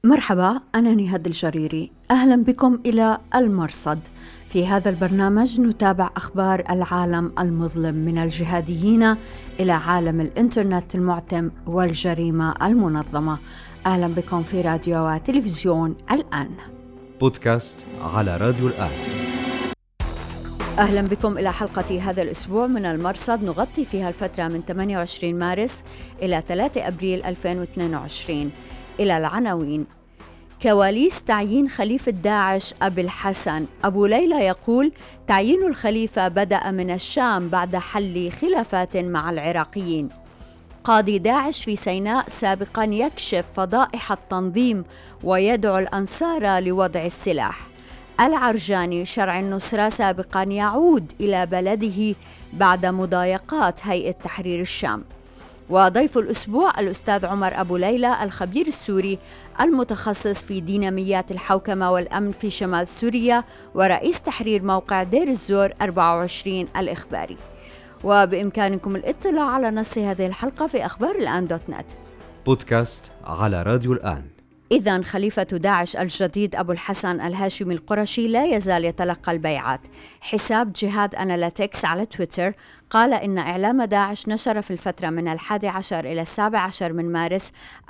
مرحبا، أنا نهاد الجريري. أهلا بكم إلى المرصد. في هذا البرنامج نتابع أخبار العالم المظلم من الجهاديين إلى عالم الإنترنت المعتم والجريمة المنظمة. أهلا بكم في راديو وتلفزيون الآن. بودكاست على راديو الآن. أهلا بكم إلى حلقة هذا الأسبوع من المرصد، نغطي فيها الفترة من 28 مارس إلى 3 أبريل 2022. إلى العناوين: كواليس تعيين خليفة داعش أبي الحسن. أبو ليلى يقول: تعيين الخليفة بدأ من الشام بعد حل خلافات مع العراقيين. قاضي داعش في سيناء سابقاً يكشف فضائح التنظيم ويدعو الأنصار لوضع السلاح. العرجاني شرع النصرة سابقاً يعود إلى بلده بعد مضايقات هيئة تحرير الشام. وضيف الأسبوع الأستاذ عمر أبو ليلى، الخبير السوري المتخصص في ديناميات الحوكمة والأمن في شمال سوريا ورئيس تحرير موقع دير الزور 24 الإخباري. وبإمكانكم الاطلاع على نص هذه الحلقة في أخبار الآن .net. بودكاست على راديو الآن. إذن خليفة داعش الجديد أبو الحسن الهاشمي القرشي لا يزال يتلقى البيعات. حساب جهاد أناليتكس على تويتر قال إن إعلام داعش نشر في الفترة من 11 إلى 17 من مارس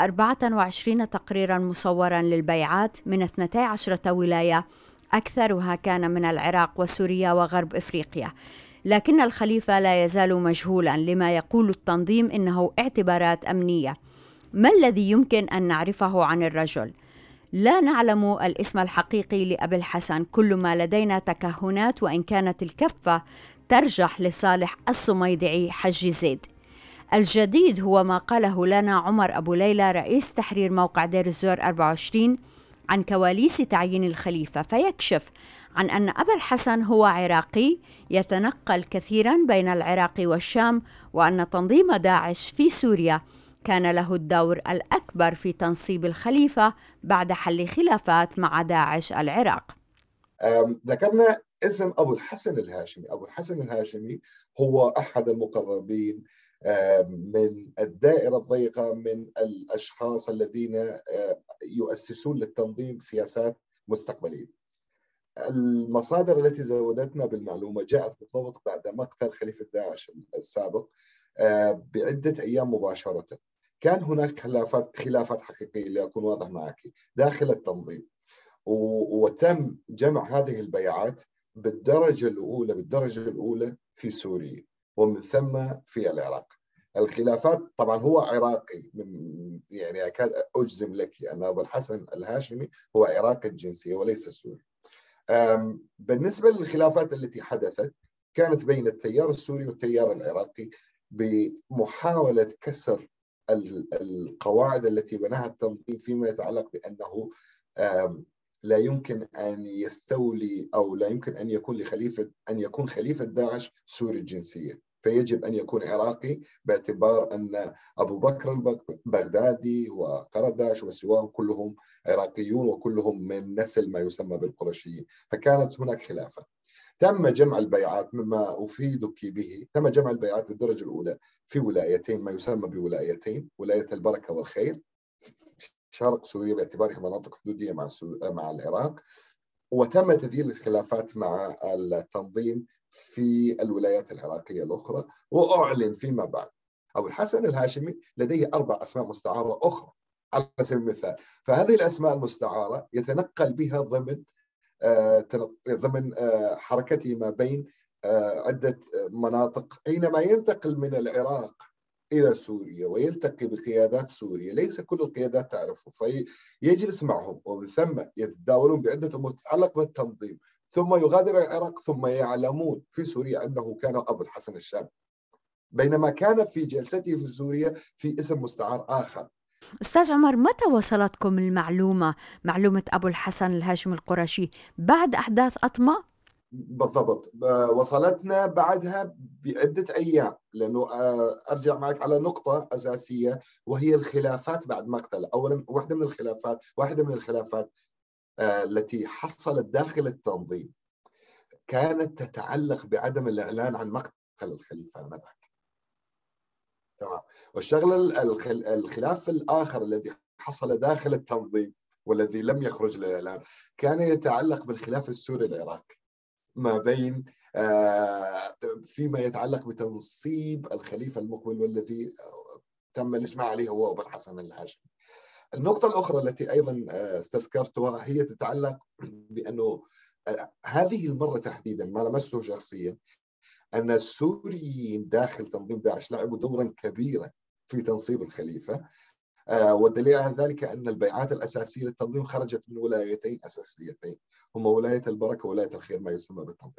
24 تقريرا مصورا للبيعات من 12 ولاية، أكثرها كان من العراق وسوريا وغرب إفريقيا. لكن الخليفة لا يزال مجهولا، لما يقول التنظيم إنه اعتبارات أمنية. ما الذي يمكن أن نعرفه عن الرجل؟ لا نعلم الاسم الحقيقي لأبي الحسن، كل ما لدينا تكهنات، وإن كانت الكفة ترجح لصالح الصميدعي حج زيد. الجديد هو ما قاله لنا عمر أبو ليلى رئيس تحرير موقع دير الزور 24 عن كواليس تعيين الخليفة، فيكشف عن أن أبا الحسن هو عراقي يتنقل كثيرا بين العراق والشام، وأن تنظيم داعش في سوريا كان له الدور الأكبر في تنصيب الخليفة بعد حل خلافات مع داعش العراق. ذكرنا اسم أبو الحسن الهاشمي. أبو الحسن الهاشمي هو أحد المقربين من الدائرة الضيقة من الأشخاص الذين يؤسسون للتنظيم سياسات مستقبلية. المصادر التي زودتنا بالمعلومة جاءت بالضبط بعد مقتل خليفة داعش السابق بعدة أيام مباشرة. كان هناك خلافات حقيقية، لأكون واضح معك، داخل التنظيم، وتم جمع هذه البيعات بالدرجة الأولى في سوريا ومن ثم في العراق. الخلافات طبعا هو عراقي، يعني أكاد أجزم لك أن أبو الحسن الهاشمي هو عراقي الجنسية وليس سوري. بالنسبة للخلافات التي حدثت كانت بين التيار السوري والتيار العراقي بمحاولة كسر القواعد التي بناها التنظيم فيما يتعلق بأنه لا يمكن أن يستولي أو لا يمكن أن يكون خليفة داعش سوري الجنسية، فيجب أن يكون عراقي، باعتبار أن أبو بكر البغدادي وقرداش وسواهم كلهم عراقيون وكلهم من نسل ما يسمى بالقرشيين. فكانت هناك خلافة. تم جمع البيعات، مما أفيدك به، تم جمع البيعات بالدرجة الأولى في ولايتين ما يسمى بولايتين: ولاية البركة والخير شرق سوريا باعتبارها مناطق حدودية مع العراق، وتم تذييل الخلافات مع التنظيم في الولايات العراقية الأخرى. وأعلن فيما بعد أبو الحسن الهاشمي لديه 4 أسماء مستعارة أخرى على سبيل المثال، فهذه الأسماء المستعارة يتنقل بها ضمن حركته ما بين عدة مناطق. حينما ينتقل من العراق إلى سوريا ويلتقي بقيادات سوريا ليس كل القيادات تعرفه، فيجلس معهم ومن ثم يتداولون بعدة أمور تتعلق بالتنظيم، ثم يغادر العراق، ثم يعلمون في سوريا أنه كان أبو الحسن الشامي، بينما كان في جلسته في سوريا في اسم مستعار آخر. أستاذ عمر، متى وصلتكم معلومة أبو الحسن الهاشمي القرشي؟ بعد أحداث أطمة؟ بالضبط، وصلتنا بعدها بعدة أيام، لأنه أرجع معك على نقطة أساسية وهي الخلافات بعد مقتله. أولا، واحدة من الخلافات التي حصلت داخل التنظيم كانت تتعلق بعدم الإعلان عن مقتل الخليفة آنذاك. تمام. والشغلة الخلاف الآخر الذي حصل داخل التنظيم والذي لم يخرج للإعلام كان يتعلق بالخلاف السوري العراقي ما بين فيما يتعلق بتنصيب الخليفة المقبل والذي تم الإجماع عليه هو أبو الحسن الهاشمي. النقطة الأخرى التي أيضا استذكرتها هي تتعلق بأنه هذه المرة تحديدا ما لمسته شخصيا أن السوريين داخل تنظيم داعش لعبوا دورا كبيرا في تنصيب الخليفة، والدليل على ذلك أن البيعات الأساسية للتنظيم خرجت من ولايتين أساسيتين هما ولاية البركة وولاية الخير ما يسمى بالتنظيم.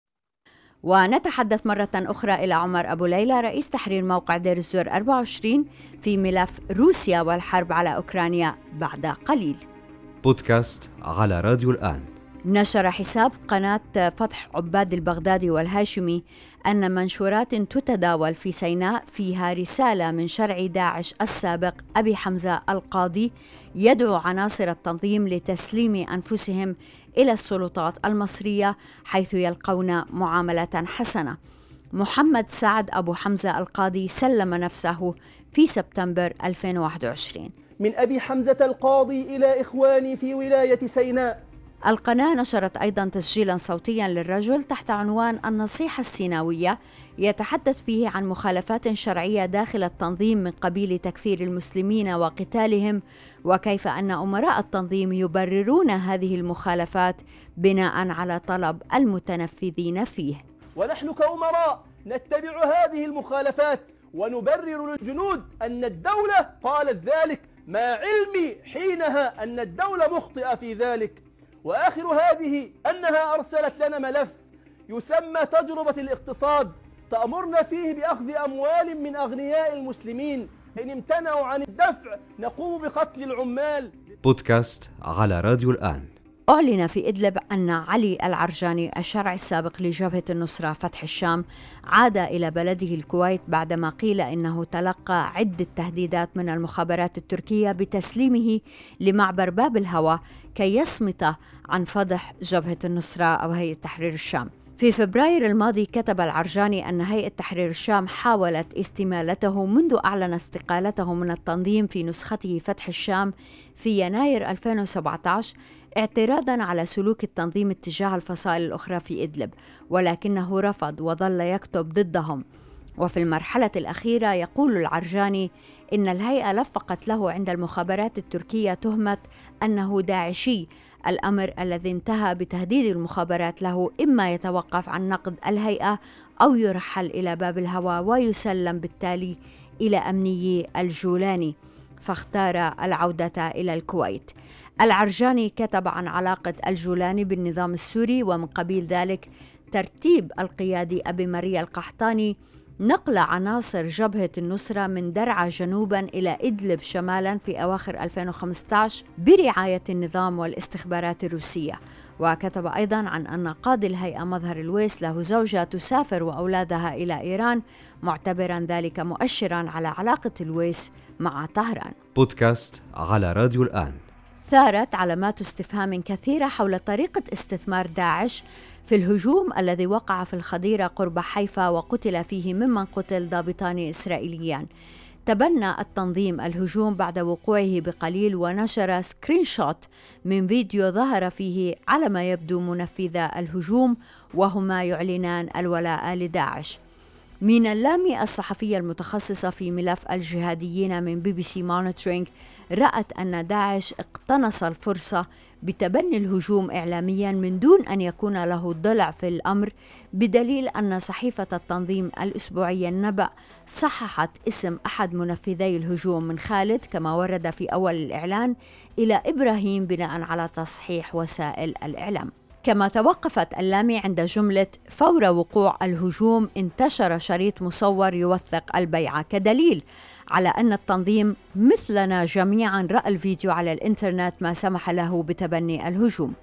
ونتحدث مرة أخرى إلى عمر أبو ليلى رئيس تحرير موقع دير الزور 24 في ملف روسيا والحرب على أوكرانيا بعد قليل. بودكاست على راديو الآن. نشر حساب قناة فتح عباد البغدادي والهاشمي أن منشورات تتداول في سيناء فيها رسالة من شرعي داعش السابق أبي حمزة القاضي يدعو عناصر التنظيم لتسليم أنفسهم إلى السلطات المصرية حيث يلقون معاملة حسنة. محمد سعد أبو حمزة القاضي سلم نفسه في سبتمبر 2021. من أبي حمزة القاضي إلى إخواني في ولاية سيناء. القناة نشرت أيضا تسجيلا صوتيا للرجل تحت عنوان النصيحة السيناوية يتحدث فيه عن مخالفات شرعية داخل التنظيم من قبيل تكفير المسلمين وقتالهم، وكيف أن أمراء التنظيم يبررون هذه المخالفات بناء على طلب المتنفذين فيه. ونحن كأمراء نتبع هذه المخالفات ونبرر للجنود أن الدولة قالت ذلك مع علمي حينها أن الدولة مخطئة في ذلك. وآخر هذه أنها أرسلت لنا ملف يسمى تجربة الاقتصاد تأمرنا فيه بأخذ أموال من أغنياء المسلمين، إن امتنعوا عن الدفع نقوم بقتل العمال. بودكاست على راديو الآن. أعلن في إدلب أن علي العرجاني الشرعي السابق لجبهة النصرة فتح الشام عاد إلى بلده الكويت بعدما قيل إنه تلقى عدة تهديدات من المخابرات التركية بتسليمه لمعبر باب الهوى كي يصمت عن فضح جبهة النصرة أو هيئة تحرير الشام. في فبراير الماضي كتب العرجاني أن هيئة تحرير الشام حاولت استمالته منذ أعلن استقالته من التنظيم في نسخته فتح الشام في يناير 2017 اعتراضاً على سلوك التنظيم اتجاه الفصائل الأخرى في إدلب، ولكنه رفض وظل يكتب ضدهم. وفي المرحلة الأخيرة يقول العرجاني إن الهيئة لفقت له عند المخابرات التركية تهمة أنه داعشي، الأمر الذي انتهى بتهديد المخابرات له إما يتوقف عن نقد الهيئة أو يرحل إلى باب الهوى ويسلم بالتالي إلى أمني الجولاني، فاختار العودة إلى الكويت. العرجاني كتب عن علاقة الجولاني بالنظام السوري ومن قبيل ذلك ترتيب القيادي أبي مريا القحطاني نقل عناصر جبهة النصرة من درعا جنوباً إلى إدلب شمالاً في أواخر 2015 برعاية النظام والاستخبارات الروسية. وكتب أيضاً عن أن قاضي الهيئة مظهر الويس له زوجة تسافر وأولادها إلى إيران، معتبراً ذلك مؤشراً على علاقة الويس مع طهران. بودكاست على راديو الآن. ثارت علامات استفهام كثيرة حول طريقة استثمار داعش في الهجوم الذي وقع في الخضيرة قرب حيفا وقتل فيه ممن قتل ضابطان إسرائيليان. تبنى التنظيم الهجوم بعد وقوعه بقليل ونشر سكرين شوت من فيديو ظهر فيه على ما يبدو منفذا الهجوم وهما يعلنان الولاء لداعش. مينا اللامي الصحفية المتخصصة في ملف الجهاديين من BBC Monitoring رأت أن داعش اقتنص الفرصة بتبني الهجوم إعلاميا من دون أن يكون له ضلع في الأمر، بدليل أن صحيفة التنظيم الأسبوعية النبأ صححت اسم أحد منفذي الهجوم من خالد كما ورد في أول الإعلان إلى إبراهيم بناء على تصحيح وسائل الإعلام. كما توقفت اللامي عند جملة فور وقوع الهجوم انتشر شريط مصور يوثق البيعة كدليل على أن التنظيم مثلنا جميعا رأى الفيديو على الإنترنت ما سمح له بتبني الهجوم.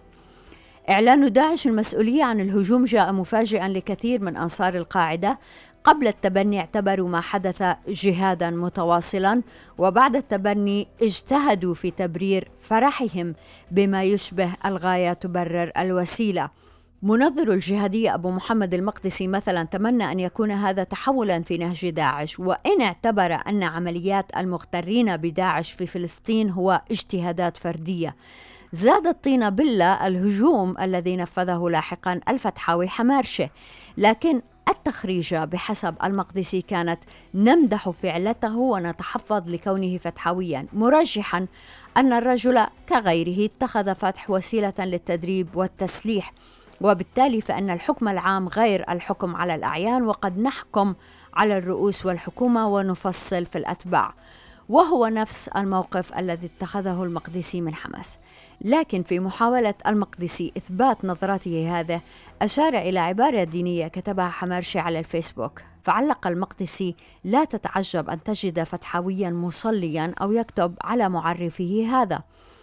إعلان داعش المسؤولية عن الهجوم جاء مفاجئا لكثير من أنصار القاعدة. قبل التبني اعتبروا ما حدث جهادا متواصلا، وبعد التبني اجتهدوا في تبرير فرحهم بما يشبه الغاية تبرر الوسيلة. منظر الجهادية أبو محمد المقدسي مثلا تمنى أن يكون هذا تحولا في نهج داعش، وإن اعتبر أن عمليات المغترين بداعش في فلسطين هو اجتهادات فردية. زاد الطين بلة الهجوم الذي نفذه لاحقا الفتحاوي حمارشة، لكن التخريجة بحسب المقدسي كانت نمدح فعلته ونتحفظ لكونه فتحويا، مرجحا أن الرجل كغيره اتخذ فتح وسيلة للتدريب والتسليح، وبالتالي فإن الحكم العام غير الحكم على الأعيان، وقد نحكم على الرؤوس والحكومة ونفصل في الأتباع، وهو نفس الموقف الذي اتخذه المقدسي من حماس. لكن في محاولة المقدسي إثبات نظرته هذا أشار إلى عبارة دينية كتبها حمارشي على الفيسبوك، فعلق المقدسي: لا تتعجب أن تجد فتحويا مصليا أو يكتب على معرفه هذا.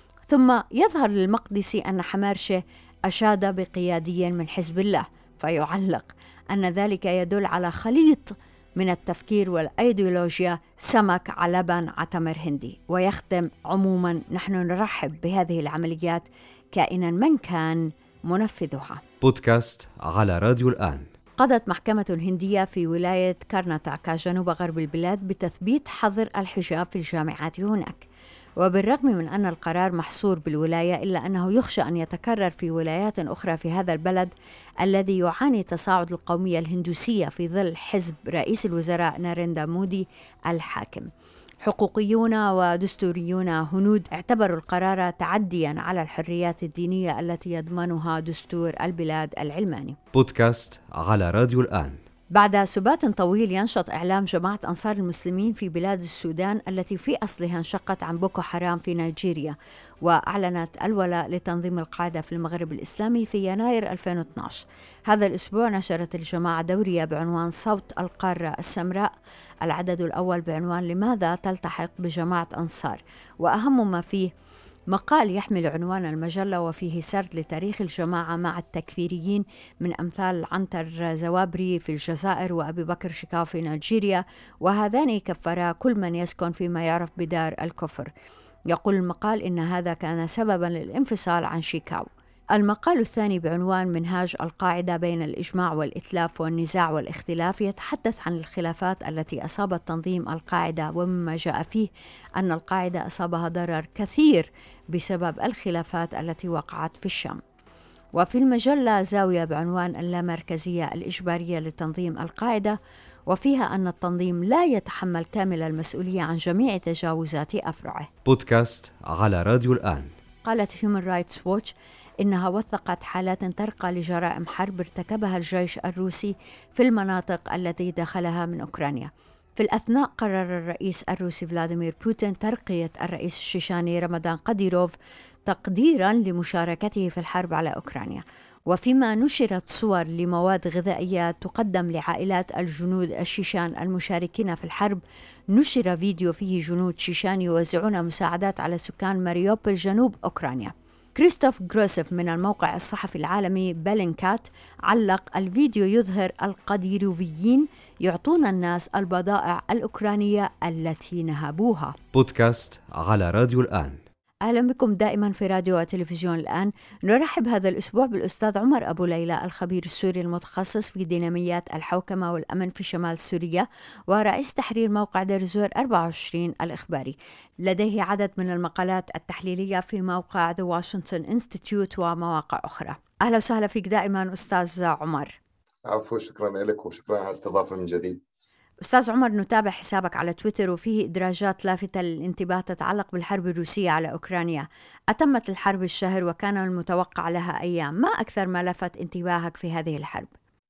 ثم يظهر للمقدسي أن حمارشي أشاد بقيادي من حزب الله، فيعلق أن ذلك يدل على خليط من التفكير والأيديولوجيا سمك على لبن عتمر هندي. ويختم: عموما نحن نرحب بهذه العمليات كائنا من كان منفذها. بودكاست على راديو الآن. قضت محكمة هندية في ولاية كارناتاكا جنوب غرب البلاد بتثبيت حظر الحجاب في الجامعات هناك، وبالرغم من أن القرار محصور بالولاية إلا أنه يخشى أن يتكرر في ولايات أخرى في هذا البلد الذي يعاني تصاعد القومية الهندوسية في ظل حزب رئيس الوزراء ناريندا مودي الحاكم. حقوقيون ودستوريون هنود اعتبروا القرار تعديا على الحريات الدينية التي يضمنها دستور البلاد العلماني. بودكاست على راديو الآن. بعد سبات طويل ينشط إعلام جماعة أنصار المسلمين في بلاد السودان التي في أصلها انشقت عن بوكو حرام في نيجيريا، وأعلنت الولاء لتنظيم القاعدة في المغرب الإسلامي في يناير 2012. هذا الأسبوع نشرت الجماعة دورية بعنوان صوت القارة السمراء، العدد الأول بعنوان لماذا تلتحق بجماعة أنصار، وأهم ما فيه مقال يحمل عنوان المجلة وفيه سرد لتاريخ الجماعة مع التكفيريين من أمثال عنتر زوابري في الجزائر وأبي بكر شكاو في نيجيريا، وهذان كفرا كل من يسكن فيما يعرف بدار الكفر. يقول المقال إن هذا كان سببا للانفصال عن شيكاو. المقال الثاني بعنوان منهاج القاعدة بين الإجماع والإتلاف والنزاع والاختلاف يتحدث عن الخلافات التي أصابت تنظيم القاعدة، ومما جاء فيه أن القاعدة أصابها ضرر كثير بسبب الخلافات التي وقعت في الشام. وفي المجلة زاوية بعنوان اللامركزية الإجبارية لتنظيم القاعدة، وفيها أن التنظيم لا يتحمل كامل المسؤولية عن جميع تجاوزات أفرعه. بودكاست على راديو الآن. قالت Human Rights Watch إنها وثقت حالات ترقى لجرائم حرب ارتكبها الجيش الروسي في المناطق التي دخلها من أوكرانيا. في الأثناء قرر الرئيس الروسي فلاديمير بوتين ترقية الرئيس الشيشاني رمضان قديروف تقديرا لمشاركته في الحرب على أوكرانيا. وفيما نشرت صور لمواد غذائية تقدم لعائلات الجنود الشيشان المشاركين في الحرب، نشر فيديو فيه جنود شيشان يوزعون مساعدات على سكان ماريوبول جنوب أوكرانيا. كريستوف غروسيف من الموقع الصحفي العالمي بلينكات علق: الفيديو يظهر القديروفيين يعطون الناس البضائع الأوكرانية التي نهبوها. بودكاست على راديو الآن. أهلا بكم دائما في راديو وتلفزيون الآن. نرحب هذا الأسبوع بالأستاذ عمر أبو ليلى، الخبير السوري المتخصص في ديناميات الحوكمة والأمن في شمال سوريا، ورئيس تحرير موقع ديرزور 24 الإخباري. لديه عدد من المقالات التحليلية في موقع The Washington Institute ومواقع أخرى. أهلا وسهلا فيك دائما أستاذ عمر. عفوا، شكرا لك وشكرا على الاستضافة من جديد. أستاذ عمر، نتابع حسابك على تويتر وفيه إدراجات لافتة للانتباه تتعلق بالحرب الروسية على أوكرانيا. أتمت الحرب الشهر وكان المتوقع لها أيام، ما أكثر ما لفت انتباهك في هذه الحرب؟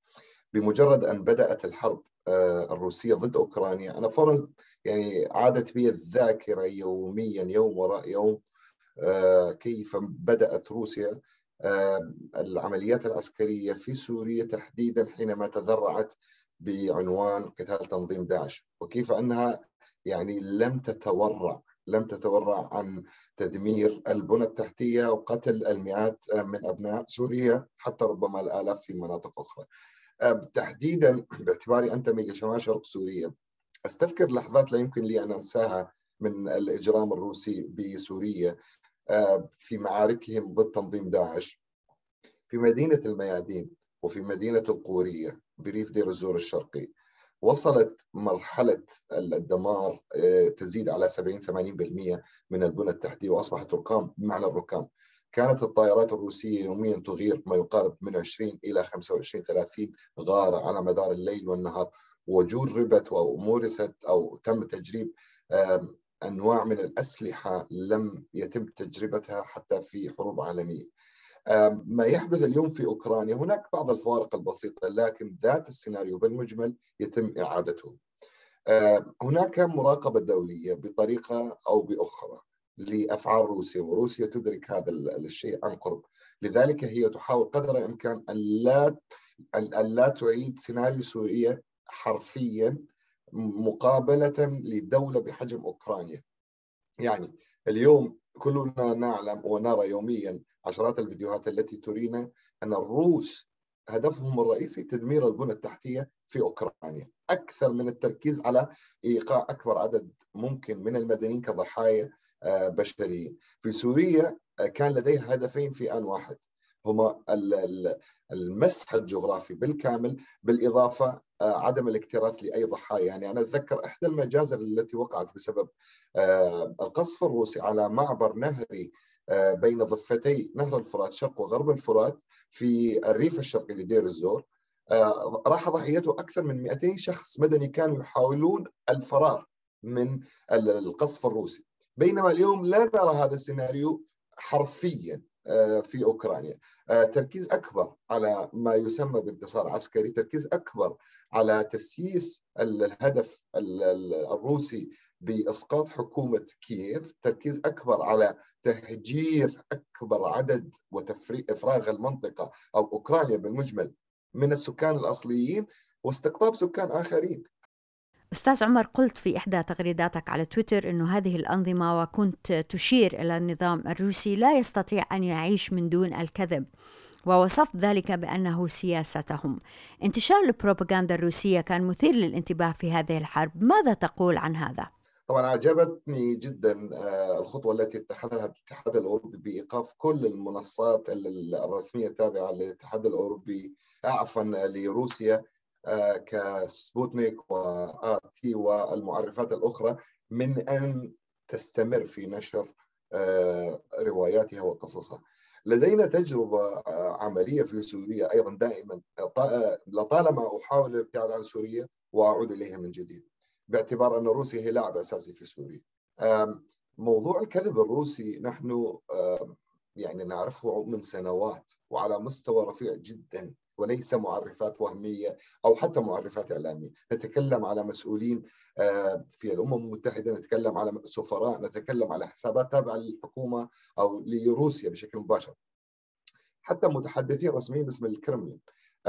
بمجرد أن بدأت الحرب الروسية ضد أوكرانيا، أنا فورا عادت بي الذاكرة يوميا يوم وراء يوم كيف بدأت روسيا العمليات العسكرية في سوريا تحديدا حينما تذرعت بعنوان قتال تنظيم داعش، وكيف أنها لم تتورع عن تدمير البنى التحتية وقتل المئات من أبناء سوريا، حتى ربما الآلاف في مناطق أخرى. تحديدا باعتباري أنتمي لشمال شرق سوريا، أستذكر لحظات لا يمكن لي أن أنساها من الإجرام الروسي بسوريا في معاركهم ضد تنظيم داعش. في مدينة الميادين وفي مدينة القورية بريف دير الزور الشرقي وصلت مرحلة الدمار تزيد على 70-80% من البنى التحتية، وأصبحت ركام بمعنى الركام. كانت الطائرات الروسية يوميا تغير ما يقارب من 20 إلى 25-30 غارة على مدار الليل والنهار، وجربت أو مورست أو تم تجريب أنواع من الأسلحة لم يتم تجربتها حتى في حروب عالمية. ما يحدث اليوم في أوكرانيا هناك بعض الفوارق البسيطة، لكن ذات السيناريو بالمجمل يتم إعادته. هناك مراقبة دولية بطريقة أو بأخرى لأفعال روسيا، وروسيا تدرك هذا الشيء عن قرب. لذلك هي تحاول قدر الإمكان أن لا تعيد سيناريو سوريا حرفيا مقابلة لدولة بحجم أوكرانيا. يعني اليوم كلنا نعلم ونرى يوميا عشرات الفيديوهات التي ترينا أن الروس هدفهم الرئيسي تدمير البنى التحتية في أوكرانيا، أكثر من التركيز على إيقاع أكبر عدد ممكن من المدنيين كضحايا بشريين. في سوريا كان لديها هدفين في آن واحد، هما المسح الجغرافي بالكامل، بالإضافة عدم الاكتراث لأي ضحايا. يعني أنا أتذكر إحدى المجازر التي وقعت بسبب القصف الروسي على معبر نهري بين ضفتي نهر الفرات شرق وغرب الفرات في الريف الشرقي لدير الزور. راح ضحيته أكثر من 200 شخص مدني كانوا يحاولون الفرار من القصف الروسي، بينما اليوم لا نرى هذا السيناريو حرفيا في أوكرانيا. تركيز أكبر على ما يسمى بانتصار عسكري، تركيز أكبر على تسييس الهدف الروسي بإسقاط حكومة كييف، تركيز أكبر على تهجير أكبر عدد وإفراغ المنطقة أو أوكرانيا بالمجمل من السكان الأصليين واستقطاب سكان آخرين. أستاذ عمر، قلت في إحدى تغريداتك على تويتر أنه هذه الأنظمة وكنت تشير إلى النظام الروسي لا يستطيع أن يعيش من دون الكذب، ووصفت ذلك بأنه سياستهم. انتشار البروباغندا الروسية كان مثير للانتباه في هذه الحرب، ماذا تقول عن هذا؟ طبعا أعجبتني جدا الخطوة التي اتخذها الاتحاد الأوروبي بإيقاف كل المنصات الرسمية التابعة للاتحاد الأوروبي عفوا لروسيا كسبوتنيك وآرتي والمعرفات الأخرى من أن تستمر في نشر رواياتها وقصصها. لدينا تجربة عملية في سوريا أيضا دائما، لطالما أحاول الابتعاد عن سوريا وأعود إليها من جديد باعتبار أن روسيا هي لاعب أساسي في سوريا. موضوع الكذب الروسي نحن يعني نعرفه من سنوات وعلى مستوى رفيع جدا، وليس معرفات وهمية أو حتى معرفات إعلامية. نتكلم على مسؤولين في الأمم المتحدة، نتكلم على سفراء، نتكلم على حسابات تابعة للحكومة أو لروسيا بشكل مباشر، حتى متحدثين رسميين باسم الكرملين.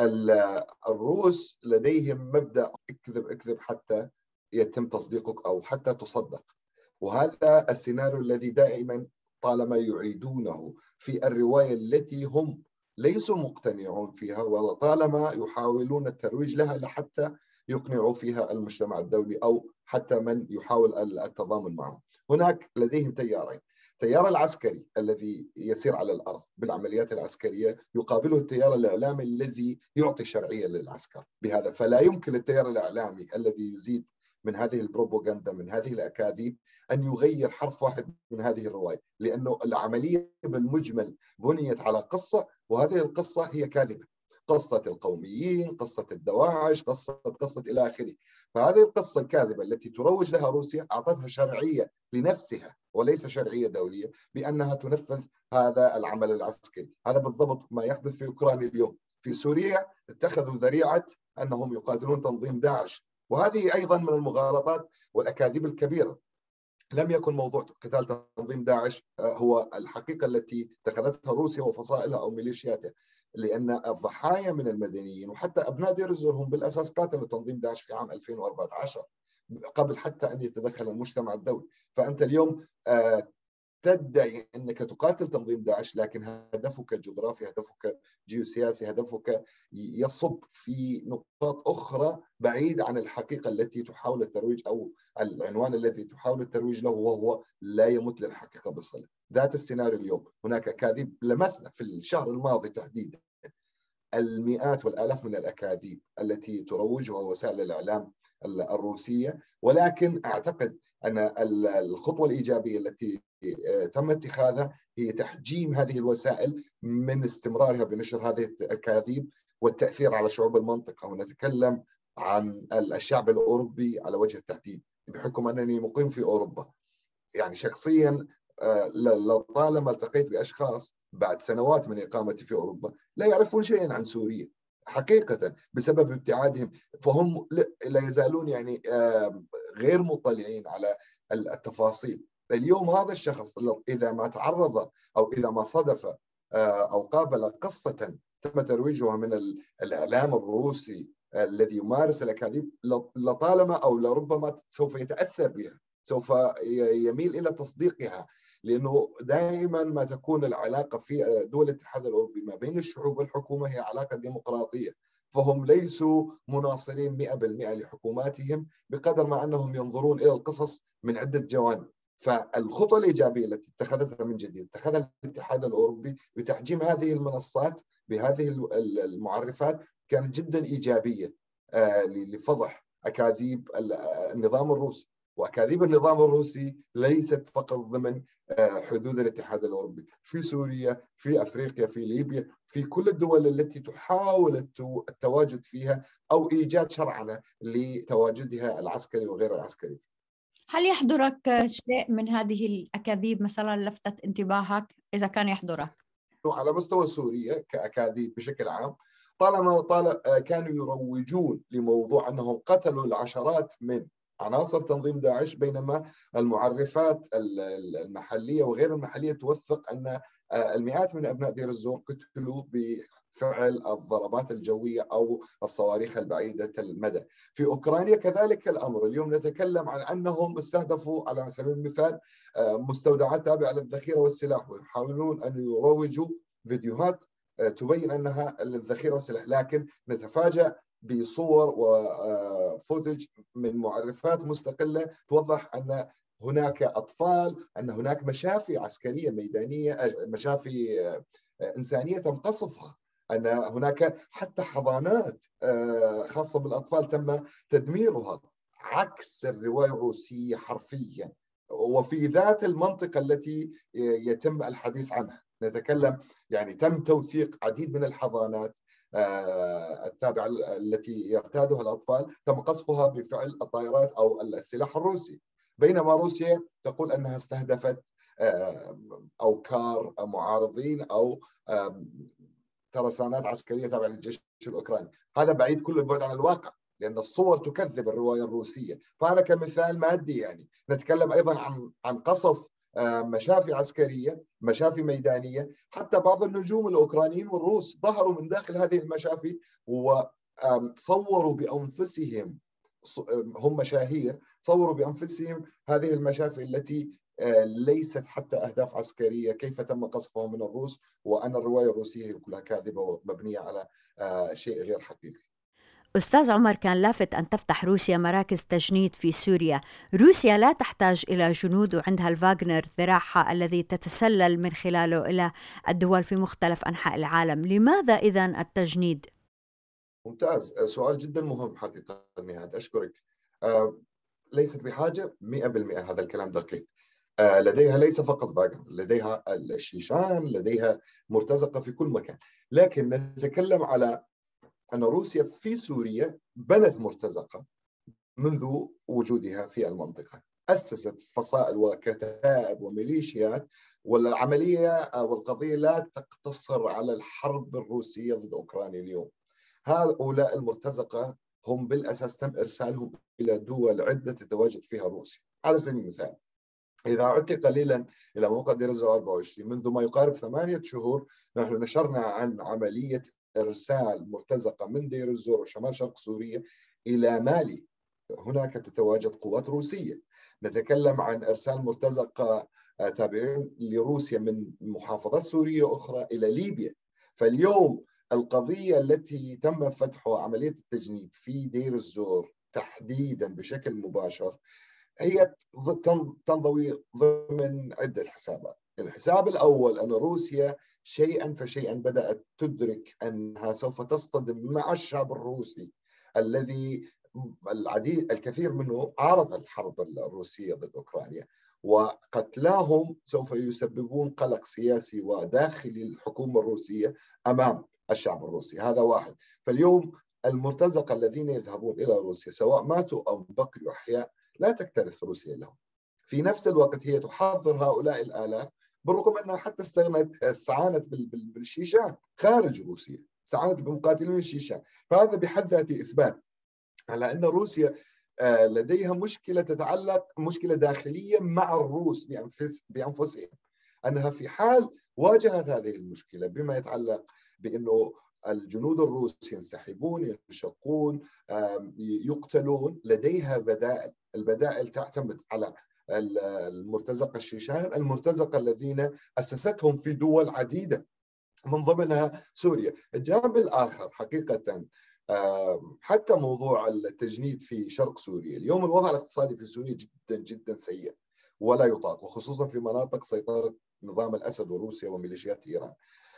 الروس لديهم مبدأ اكذب اكذب حتى يتم تصديقك أو حتى تصدق، وهذا السيناريو الذي دائما طالما يعيدونه في الرواية التي هم ليسوا مقتنعون فيها، وطالما يحاولون الترويج لها لحتى يقنعوا فيها المجتمع الدولي أو حتى من يحاول التضامن معهم. هناك لديهم تيارين، التيار العسكري الذي يسير على الأرض بالعمليات العسكرية يقابله التيار الإعلامي الذي يعطي شرعية للعسكر بهذا. فلا يمكن التيار الإعلامي الذي يزيد من هذه البروباغندا من هذه الأكاذيب أن يغير حرف واحد من هذه الرواية، لأنه العملية بالمجمل بنيت على قصة، وهذه القصة هي كاذبة، قصة القوميين، قصة الدواعش، قصة إلى آخره. فهذه القصة الكاذبة التي تروج لها روسيا أعطتها شرعية لنفسها وليس شرعية دولية بأنها تنفذ هذا العمل العسكري. هذا بالضبط ما يحدث في أوكرانيا اليوم. في سوريا اتخذوا ذريعة أنهم يقاتلون تنظيم داعش، وهذه أيضا من المغالطات والأكاذيب الكبيرة. لم يكن موضوع قتال تنظيم داعش هو الحقيقة التي اتخذتها روسيا وفصائلها أو ميليشياتها، لأن الضحايا من المدنيين وحتى أبناء دير الزور هم بالأساس قاتلوا تنظيم داعش في عام 2014 قبل حتى أن يتدخل المجتمع الدولي. فأنت اليوم تدعي أنك تقاتل تنظيم داعش، لكن هدفك جغرافي، هدفك جيوسياسي، هدفك يصب في نقاط أخرى بعيد عن الحقيقة التي تحاول الترويج أو العنوان الذي تحاول الترويج له، وهو لا يمت للحقيقة بصلة. ذات السيناريو اليوم. هناك أكاذيب، لمسنا في الشهر الماضي تحديدا المئات والآلاف من الأكاذيب التي تروجها وسائل الإعلام الروسية، ولكن أعتقد أن الخطوة الإيجابية التي تم اتخاذها هي تحجيم هذه الوسائل من استمرارها بنشر هذه الأكاذيب والتأثير على شعوب المنطقة. ونتكلم عن الشعب الأوروبي على وجه التحديد، بحكم أنني مقيم في أوروبا. يعني شخصيا لطالما التقيت بأشخاص بعد سنوات من إقامتي في أوروبا لا يعرفون شيئا عن سوريا حقيقة بسبب ابتعادهم، فهم لا يزالون يعني غير مطلعين على التفاصيل. اليوم هذا الشخص إذا ما تعرض أو إذا ما صدف أو قابل قصة تم ترويجها من الإعلام الروسي الذي يمارس الأكاذيب، لطالما أو لربما سوف يتأثر بها، سوف يميل إلى تصديقها، لأنه دائما ما تكون العلاقة في دول الاتحاد الأوروبي ما بين الشعوب والحكومة هي علاقة ديمقراطية، فهم ليسوا مناصرين 100% لحكوماتهم بقدر ما أنهم ينظرون إلى القصص من عدة جوانب. فالخطوة الإيجابية التي اتخذتها من جديد اتخذها الاتحاد الأوروبي بتحجيم هذه المنصات بهذه المعرفات كانت جدا إيجابية لفضح أكاذيب النظام الروسي. وأكاذيب النظام الروسي ليست فقط ضمن حدود الاتحاد الأوروبي، في سوريا، في أفريقيا، في ليبيا، في كل الدول التي تحاول التواجد فيها أو إيجاد شرعنة لتواجدها العسكري وغير العسكري. هل يحضرك شيء من هذه الأكاذيب مثلا لفتت انتباهك إذا كان يحضرك؟ على مستوى سوريا كأكاذيب بشكل عام، طالما كانوا يروجون لموضوع أنهم قتلوا العشرات من عناصر تنظيم داعش، بينما المعرفات المحلية وغير المحلية توثق أن المئات من أبناء دير الزور قتلوا بفعل الضربات الجوية أو الصواريخ البعيدة المدى. في أوكرانيا كذلك الأمر. اليوم نتكلم عن أنهم استهدفوا على سبيل المثال مستودعات تابعة للذخيرة والسلاح، ويحاولون أن يروجوا فيديوهات تبين أنها للذخيرة والسلاح، لكن نتفاجأ بصور وفوتج من معرفات مستقلة توضح أن هناك أطفال، أن هناك مشافي عسكرية ميدانية، مشافي إنسانية تم قصفها، أن هناك حتى حضانات خاصة بالأطفال تم تدميرها، عكس الرواية الروسية حرفيا. وفي ذات المنطقة التي يتم الحديث عنها نتكلم، يعني تم توثيق عديد من الحضانات التابعة التي يرتادها الأطفال تم قصفها بفعل الطائرات أو السلاح الروسي، بينما روسيا تقول أنها استهدفت أوكار معارضين أو ترسانات عسكرية تابعة للجيش الأوكراني. هذا بعيد كل البعد عن الواقع، لأن الصور تكذب الرواية الروسية. فهذا كمثال مادي. يعني نتكلم أيضا عن قصف مشافي عسكرية، مشافي ميدانية. حتى بعض النجوم الأوكرانيين والروس ظهروا من داخل هذه المشافي وصوروا بأنفسهم، هم مشاهير صوروا بأنفسهم هذه المشافي التي ليست حتى أهداف عسكرية، كيف تم قصفها من الروس، وأن الرواية الروسية كلها كاذبة ومبنية على شيء غير حقيقي. أستاذ عمر، كان لافت أن تفتح روسيا مراكز تجنيد في سوريا. روسيا لا تحتاج إلى جنود وعندها الفاغنر ذراعها الذي تتسلل من خلاله إلى الدول في مختلف أنحاء العالم. لماذا إذن التجنيد؟ ممتاز، سؤال جدا مهم حقيقة نهاد، أشكرك. ليست بحاجة 100%، هذا الكلام دقيق. لديها ليس فقط فاغنر، لديها الشيشان، لديها مرتزقة في كل مكان. لكن نتكلم على أن روسيا في سوريا بنت مرتزقة منذ وجودها في المنطقة، أسست فصائل وكتائب وميليشيات، والعملية والقضية لا تقتصر على الحرب الروسية ضد أوكرانيا اليوم. هؤلاء المرتزقة هم بالأساس تم إرسالهم إلى دول عدة تتواجد فيها روسيا. على سبيل المثال، إذا عدت قليلا إلى موقع دير الزور 24، منذ ما يقارب 8 شهور نحن نشرنا عن عملية إرسال مرتزقة من دير الزور وشمال شرق سوريا إلى مالي. هناك تتواجد قوات روسية. نتكلم عن إرسال مرتزقة تابعين لروسيا من محافظات سورية أخرى إلى ليبيا. فاليوم القضية التي تم فتحها عملية التجنيد في دير الزور تحديدا بشكل مباشر هي تنضوي ضمن عدة حسابات. الحساب الأول أن روسيا شيئا فشيئا بدأت تدرك أنها سوف تصطدم مع الشعب الروسي الذي الكثير منه عارض الحرب الروسية ضد أوكرانيا، وقتلاهم سوف يسببون قلق سياسي وداخلي الحكومة الروسية أمام الشعب الروسي. هذا واحد. فاليوم المرتزقة الذين يذهبون إلى روسيا سواء ماتوا أو بقيوا أحياء لا تكترث روسيا لهم. في نفس الوقت هي تحضر هؤلاء الآلاف، بالرغم أنها حتى استعانت بالشيشان خارج روسيا، استعانت بمقاتلين الشيشان. فهذا بحد ذاته إثبات على أن روسيا لديها مشكلة تتعلق مشكلة داخلية مع الروس بأنفسهم، أنها في حال واجهت هذه المشكلة بما يتعلق بأنه الجنود الروس ينسحبون، ينشقون، يقتلون، لديها بدائل. البدائل تعتمد على المرتزقة الشيشان، المرتزقة الذين أسستهم في دول عديدة من ضمنها سوريا. الجانب الآخر حقيقة حتى موضوع التجنيد في شرق سوريا، اليوم الوضع الاقتصادي في سوريا جدا جدا سيء ولا يطاق، وخصوصا في مناطق سيطرة نظام الأسد وروسيا وميليشيات إيران.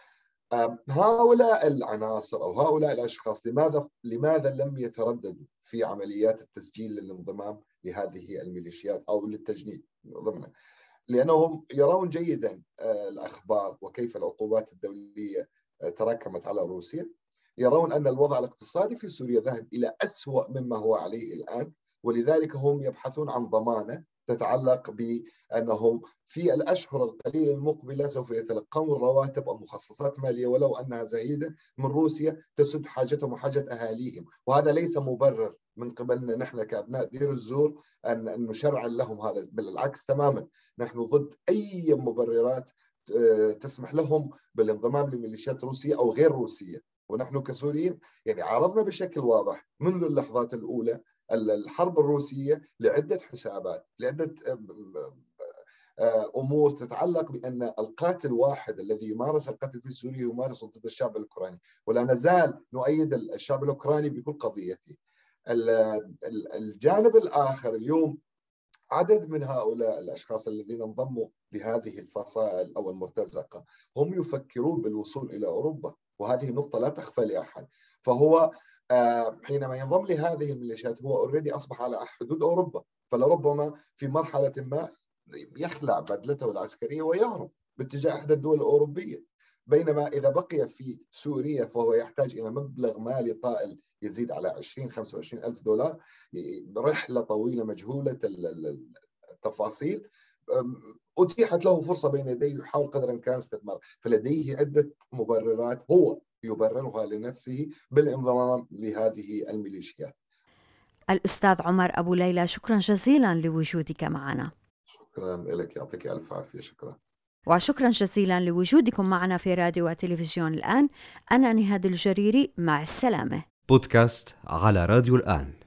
هؤلاء العناصر أو هؤلاء الأشخاص لماذا لم يترددوا في عمليات التسجيل للانضمام لهذه الميليشيات أو للتجنيد ضمنها؟ لأنهم يرون جيدا الأخبار وكيف العقوبات الدولية تراكمت على روسيا، يرون أن الوضع الاقتصادي في سوريا ذهب إلى أسوأ مما هو عليه الآن، ولذلك هم يبحثون عن ضمانة تتعلق بأنهم في الأشهر القليلة المقبلة سوف يتلقون رواتب أو مخصصات مالية ولو أنها زهيدة من روسيا تسد حاجتهم وحاجة أهاليهم. وهذا ليس مبرر من قبلنا نحن كأبناء دير الزور أن نشرع لهم هذا، بالعكس تماما، نحن ضد أي مبررات تسمح لهم بالانضمام لميليشيات روسية أو غير روسية. ونحن كسوريين يعني عرضنا بشكل واضح منذ اللحظات الأولى الحرب الروسية لعدة حسابات، لعدة أمور تتعلق بأن القاتل واحد الذي يمارس القتل في سوريا يمارس ضد الشعب الأوكراني، ولا نزال نؤيد الشعب الأوكراني بكل قضيته. الجانب الآخر اليوم عدد من هؤلاء الأشخاص الذين انضموا لهذه الفصائل أو المرتزقة هم يفكرون بالوصول إلى أوروبا، وهذه نقطة لا تخفى لأحد. فهو حينما ينضم لهذه الميليشيات هو أوريدي أصبح على حدود أوروبا، فلربما في مرحلة ما يخلع بدلته العسكرية ويهرب باتجاه إحدى الدول الأوروبية، بينما إذا بقي في سوريا فهو يحتاج إلى مبلغ مالي طائل يزيد على 20-25 ألف دولار، رحلة طويلة مجهولة التفاصيل. أتيحت له فرصة بين يديه يحاول قدر الإمكان استثمار، فلديه عدة مبررات هو يبررها لنفسه بالانضمام لهذه الميليشيات. الأستاذ عمر أبو ليلى، شكرا جزيلا لوجودك معنا. شكرا لك، يعطيك ألف عافية. شكرا. وشكرا جزيلا لوجودكم معنا في راديو وتلفزيون الآن. أنا نهاد الجريري، مع السلامة. بودكاست على راديو الآن.